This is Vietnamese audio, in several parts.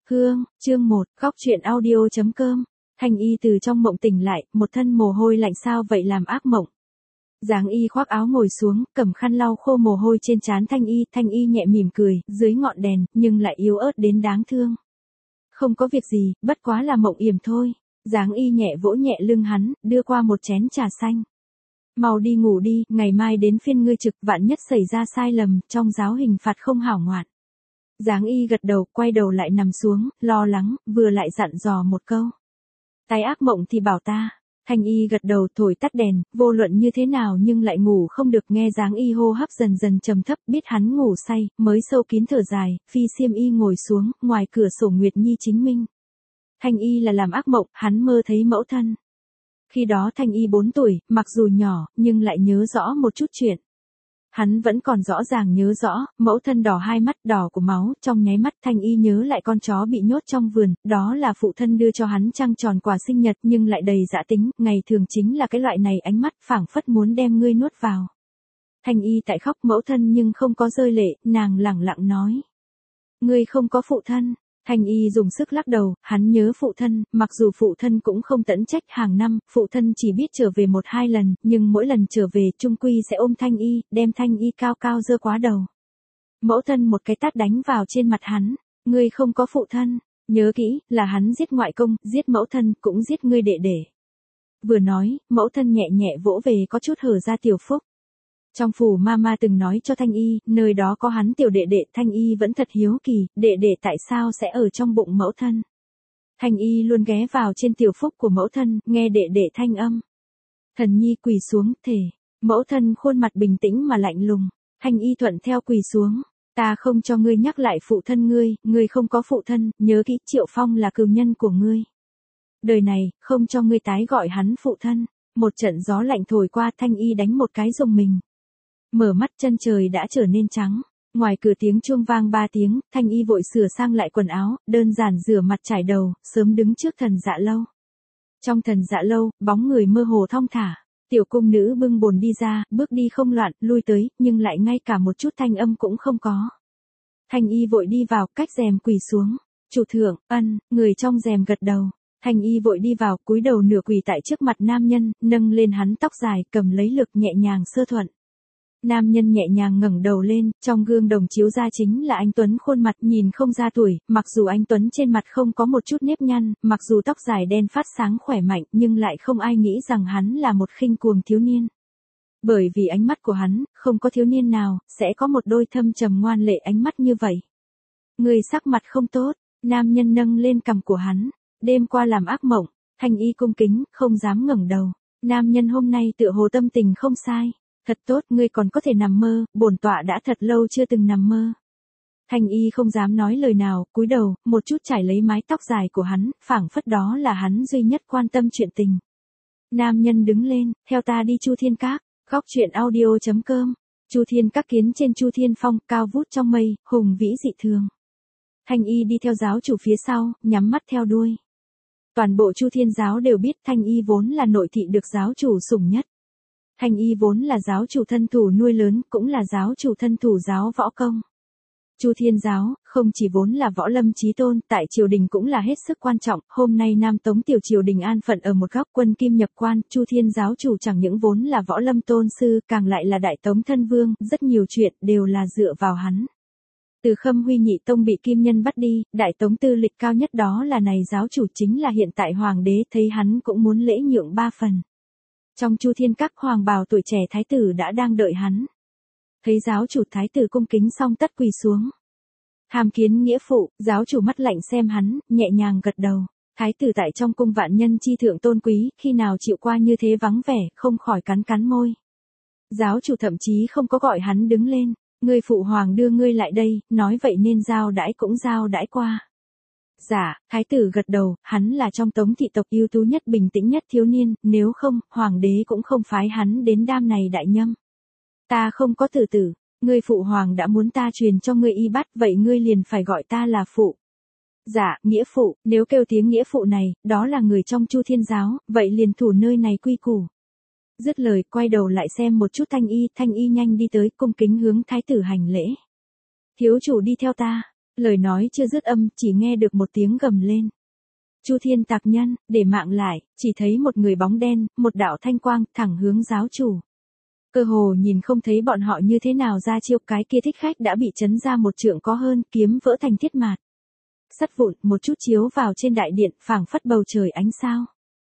Hương, chương 1, góc truyện audio.com. Thanh Y từ trong mộng tỉnh lại, một thân mồ hôi lạnh sao vậy làm ác mộng. Giáng Y khoác áo ngồi xuống, cầm khăn lau khô mồ hôi trên trán Thanh Y nhẹ mỉm cười, dưới ngọn đèn, nhưng lại yếu ớt đến đáng thương. Không có việc gì, bất quá là mộng yểm thôi. Giáng Y nhẹ vỗ nhẹ lưng hắn, đưa qua một chén trà xanh. Mau đi ngủ đi, ngày mai đến phiên ngươi trực, vạn nhất xảy ra sai lầm, trong giáo hình phạt không hảo ngoạn. Giáng Y gật đầu, quay đầu lại nằm xuống, lo lắng, vừa lại dặn dò một câu. Tái ác mộng thì bảo ta. Thanh Y gật đầu thổi tắt đèn, vô luận như thế nào nhưng lại ngủ không được, nghe Giáng Y hô hấp dần dần trầm thấp, biết hắn ngủ say, mới sâu kín thở dài, phi xiêm y ngồi xuống, ngoài cửa sổ Nguyệt Nhi chính minh. Thanh Y là làm ác mộng, hắn mơ thấy mẫu thân. Khi đó Thanh Y 4 tuổi, mặc dù nhỏ, nhưng lại nhớ rõ một chút chuyện. Hắn vẫn còn rõ ràng nhớ rõ, mẫu thân đỏ hai mắt đỏ của máu, trong nháy mắt Thanh Y nhớ lại con chó bị nhốt trong vườn, đó là phụ thân đưa cho hắn trăng tròn quà sinh nhật nhưng lại đầy dã tính, ngày thường chính là cái loại này ánh mắt phảng phất muốn đem ngươi nuốt vào. Thanh Y tại khóc mẫu thân nhưng không có rơi lệ, nàng lẳng lặng nói. Ngươi không có phụ thân. Thanh Y dùng sức lắc đầu, hắn nhớ phụ thân, mặc dù phụ thân cũng không tẫn trách, hàng năm, phụ thân chỉ biết trở về 1-2 lần, nhưng mỗi lần trở về, chung quy sẽ ôm Thanh Y, đem Thanh Y cao cao giơ quá đầu. Mẫu thân một cái tát đánh vào trên mặt hắn, ngươi không có phụ thân, nhớ kỹ, là hắn giết ngoại công, giết mẫu thân, cũng giết ngươi đệ đệ. Vừa nói, mẫu thân nhẹ nhẹ vỗ về có chút hở ra tiểu phúc. Trong phủ mama từng nói cho Thanh Y, nơi đó có hắn tiểu đệ đệ, Thanh Y vẫn thật hiếu kỳ, đệ đệ tại sao sẽ ở trong bụng mẫu thân. Thanh Y luôn ghé vào trên tiểu phúc của mẫu thân, nghe đệ đệ thanh âm. Thần nhi quỳ xuống, thề. Mẫu thân khuôn mặt bình tĩnh mà lạnh lùng. Thanh Y thuận theo quỳ xuống. Ta không cho ngươi nhắc lại phụ thân ngươi không có phụ thân, nhớ kỹ Triệu Phong là cừu nhân của ngươi. Đời này, không cho ngươi tái gọi hắn phụ thân. Một trận gió lạnh thổi qua, Thanh Y đánh một cái rùng mình. Mở mắt chân trời đã trở nên trắng, ngoài cửa tiếng chuông vang 3 tiếng, Thanh Y vội sửa sang lại quần áo, đơn giản rửa mặt trải đầu, sớm đứng trước thần dạ lâu. Trong thần dạ lâu, bóng người mơ hồ thong thả, tiểu cung nữ bưng bồn đi ra, bước đi không loạn, lui tới, nhưng lại ngay cả một chút thanh âm cũng không có. Thanh Y vội đi vào, cách rèm quỳ xuống, chủ thượng, người trong rèm gật đầu. Thanh Y vội đi vào, cúi đầu nửa quỳ tại trước mặt nam nhân, nâng lên hắn tóc dài, cầm lấy lực nhẹ nhàng sơ thuận. Nam nhân nhẹ nhàng ngẩng đầu lên, trong gương đồng chiếu ra chính là anh Tuấn, khuôn mặt nhìn không ra tuổi, mặc dù anh Tuấn trên mặt không có một chút nếp nhăn, mặc dù tóc dài đen phát sáng khỏe mạnh, nhưng lại không ai nghĩ rằng hắn là một khinh cuồng thiếu niên. Bởi vì ánh mắt của hắn, không có thiếu niên nào, sẽ có một đôi thâm trầm ngoan lệ ánh mắt như vậy. Người sắc mặt không tốt, nam nhân nâng lên cằm của hắn, đêm qua làm ác mộng, Thanh Y cung kính, không dám ngẩng đầu. Nam nhân hôm nay tựa hồ tâm tình không sai. Thật tốt, ngươi còn có thể nằm mơ, bổn tọa đã thật lâu chưa từng nằm mơ. Thanh Y không dám nói lời nào, cúi đầu, một chút trải lấy mái tóc dài của hắn, phảng phất đó là hắn duy nhất quan tâm chuyện tình. Nam nhân đứng lên, theo ta đi Chu Thiên Các, góc truyện audio.com. Chu Thiên Các kiến trên Chu Thiên Phong, cao vút trong mây, hùng vĩ dị thường. Thanh Y đi theo giáo chủ phía sau, nhắm mắt theo đuôi. Toàn bộ Chu Thiên giáo đều biết Thanh Y vốn là nội thị được giáo chủ sủng nhất. Thanh Y vốn là giáo chủ thân thủ nuôi lớn, cũng là giáo chủ thân thủ giáo võ công. Chu Thiên giáo, không chỉ vốn là võ lâm chí tôn, tại triều đình cũng là hết sức quan trọng, hôm nay Nam Tống tiểu triều đình an phận ở một góc, quân kim nhập quan, Chu Thiên giáo chủ chẳng những vốn là võ lâm tôn sư, càng lại là đại tống thân vương, rất nhiều chuyện đều là dựa vào hắn. Từ Khâm Huy Nhị Tông bị kim nhân bắt đi, đại tống tư lịch cao nhất đó là này giáo chủ chính là hiện tại hoàng đế, thấy hắn cũng muốn lễ nhượng 3 phần. Trong Chu Thiên Các, hoàng bào tuổi trẻ thái tử đã đang đợi hắn. Thấy giáo chủ thái tử cung kính xong tất quỳ xuống. Hàm kiến nghĩa phụ, giáo chủ mắt lạnh xem hắn, nhẹ nhàng gật đầu. Thái tử tại trong cung vạn nhân chi thượng tôn quý, khi nào chịu qua như thế vắng vẻ, không khỏi cắn cắn môi. Giáo chủ thậm chí không có gọi hắn đứng lên, ngươi phụ hoàng đưa ngươi lại đây, nói vậy nên giao đãi cũng giao đãi qua. Dạ, thái tử gật đầu, hắn là trong Tống thị tộc ưu tú nhất bình tĩnh nhất thiếu niên, nếu không, hoàng đế cũng không phái hắn đến đam này đại nhâm. Ta không có tử, ngươi phụ hoàng đã muốn ta truyền cho ngươi y bát, vậy ngươi liền phải gọi ta là phụ. Dạ, nghĩa phụ, nếu kêu tiếng nghĩa phụ này, đó là người trong Chu Thiên giáo, vậy liền thủ nơi này quy củ. Dứt lời, quay đầu lại xem một chút Thanh Y nhanh đi tới, cung kính hướng thái tử hành lễ. Thiếu chủ đi theo ta. Lời nói chưa dứt âm, chỉ nghe được một tiếng gầm lên. Chu Thiên tặc nhân, để mạng lại, chỉ thấy một người bóng đen, một đạo thanh quang, thẳng hướng giáo chủ. Cơ hồ nhìn không thấy bọn họ như thế nào ra chiêu, cái kia thích khách đã bị chấn ra một trượng có hơn, kiếm vỡ thành thiết mạt. Sắt vụn, một chút chiếu vào trên đại điện, phảng phất bầu trời ánh sao.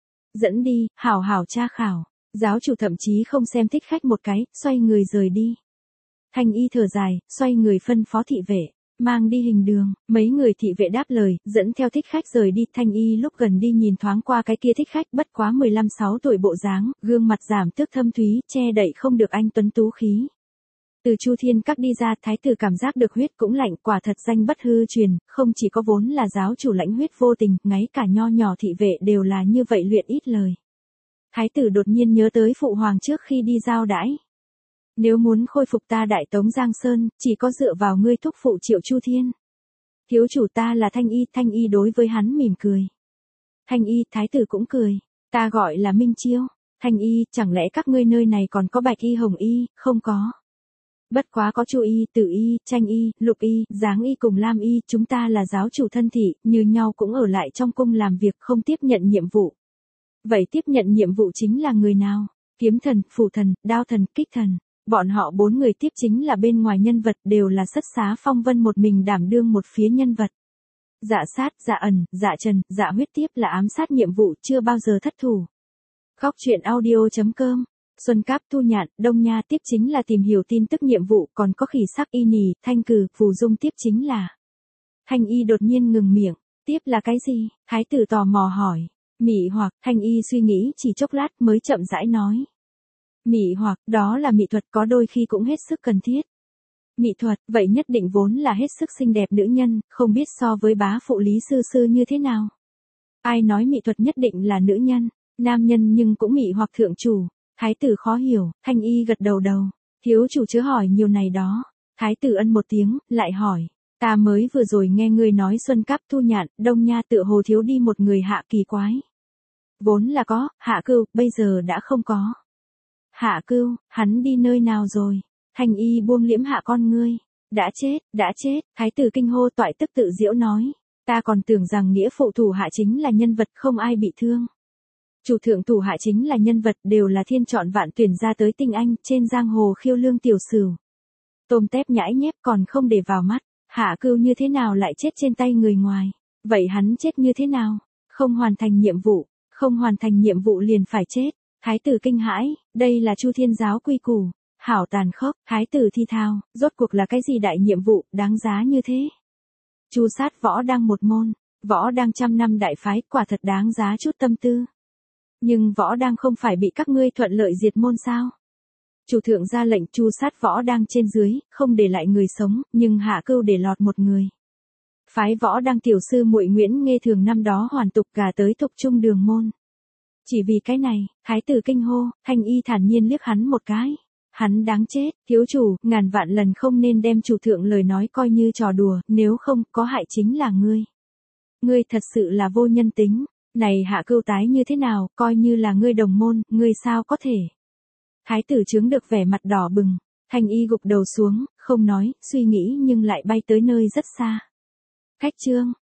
Dẫn đi, hảo hảo tra khảo. Giáo chủ thậm chí không xem thích khách một cái, xoay người rời đi. Thanh y thở dài, xoay người phân phó thị vệ, mang đi hình đường. Mấy người thị vệ đáp lời, dẫn theo thích khách rời đi. Thanh y lúc gần đi nhìn thoáng qua cái kia thích khách, bất quá 15-16 tuổi bộ dáng, gương mặt giảm tước thâm thúy, che đậy không được anh tuấn tú khí. Từ Chu Thiên Các đi ra, thái tử cảm giác được huyết cũng lạnh, quả thật danh bất hư truyền, không chỉ có vốn là giáo chủ lãnh huyết vô tình, ngay cả nho nhỏ thị vệ đều là như vậy luyện ít lời. Thái tử đột nhiên nhớ tới phụ hoàng trước khi đi giao đãi. Nếu muốn khôi phục ta Đại Tống Giang Sơn, chỉ có dựa vào ngươi thúc phụ Triệu Chu Thiên. Thiếu chủ ta là Thanh y đối với hắn mỉm cười. Thanh y, thái tử cũng cười. Ta gọi là Minh Chiêu. Thanh y, chẳng lẽ các ngươi nơi này còn có bạch y hồng y, không có. Bất quá có Chu y, Tử y, Tranh y, Lục y, Giáng y cùng Lam y, chúng ta là giáo chủ thân thị, như nhau cũng ở lại trong cung làm việc không tiếp nhận nhiệm vụ. Vậy tiếp nhận nhiệm vụ chính là người nào? Kiếm thần, phù thần, đao thần, kích thần. Bọn họ 4 người tiếp chính là bên ngoài nhân vật, đều là Sất Xá Phong Vân một mình đảm đương một phía nhân vật. Dạ sát, dạ ẩn, dạ trần, dạ huyết tiếp là ám sát nhiệm vụ, chưa bao giờ thất thủ. Khóc chuyện audio.com. Xuân Cáp Tu Nhạn, Đông Nha tiếp chính là tìm hiểu tin tức nhiệm vụ, còn có Khỉ Sắc Y Nì, Thanh Cừ, Phù Dung tiếp chính là. Thanh y đột nhiên ngừng miệng, tiếp là cái gì? Thái tử tò mò hỏi. Mị hoặc, Thanh y suy nghĩ chỉ chốc lát mới chậm rãi nói. Mị hoặc, đó là mỹ thuật, có đôi khi cũng hết sức cần thiết. Mỹ thuật, vậy nhất định vốn là hết sức xinh đẹp nữ nhân, không biết so với bá phụ Lý Sư Sư như thế nào. Ai nói mỹ thuật nhất định là nữ nhân, nam nhân nhưng cũng mị hoặc thượng chủ. Thái tử khó hiểu, Thanh y gật đầu. Thiếu chủ chớ hỏi nhiều này đó. Thái tử ân một tiếng, lại hỏi. Ta mới vừa rồi nghe ngươi nói Xuân Cáp Tu Nhạn, Đông Nha tựa hồ thiếu đi một người hạ kỳ quái. Vốn là có, Hạ Cưu, bây giờ đã không có. Hạ Cưu, hắn đi nơi nào rồi? Thanh y buông liễm hạ con ngươi. Đã chết, thái tử kinh hô toại tức tự giễu nói. Ta còn tưởng rằng nghĩa phụ thủ hạ chính là nhân vật không ai bị thương. Chủ thượng thủ hạ chính là nhân vật đều là thiên chọn vạn tuyển ra tới tinh anh, trên giang hồ khiêu lương tiểu sửu. Tôm tép nhãi nhép còn không để vào mắt, Hạ Cưu như thế nào lại chết trên tay người ngoài? Vậy hắn chết như thế nào? Không hoàn thành nhiệm vụ liền phải chết. Thái tử kinh hãi, đây là Chu Thiên giáo quy củ. Hảo tàn khốc, thái tử thi thao, rốt cuộc là cái gì đại nhiệm vụ, đáng giá như thế? Chu sát võ đang một môn, võ đang 100 năm đại phái, quả thật đáng giá chút tâm tư. Nhưng võ đang không phải bị các ngươi thuận lợi diệt môn sao? Chủ thượng ra lệnh chu sát võ đang trên dưới, không để lại người sống, nhưng Hạ Cưu để lọt một người. Phái võ đang tiểu sư muội Nguyễn Nghê Thường năm đó hoàn tục gà tới thục trung đường môn. Chỉ vì cái này, thái tử kinh hô, Thanh y thản nhiên liếc hắn một cái. Hắn đáng chết, thiếu chủ, ngàn vạn lần không nên đem chủ thượng lời nói coi như trò đùa, nếu không, có hại chính là ngươi. Ngươi thật sự là vô nhân tính. Này Hạ Cưu tái như thế nào, coi như là ngươi đồng môn, ngươi sao có thể. Thái tử chướng được vẻ mặt đỏ bừng, Thanh y gục đầu xuống, không nói, suy nghĩ nhưng lại bay tới nơi rất xa. Khách trương,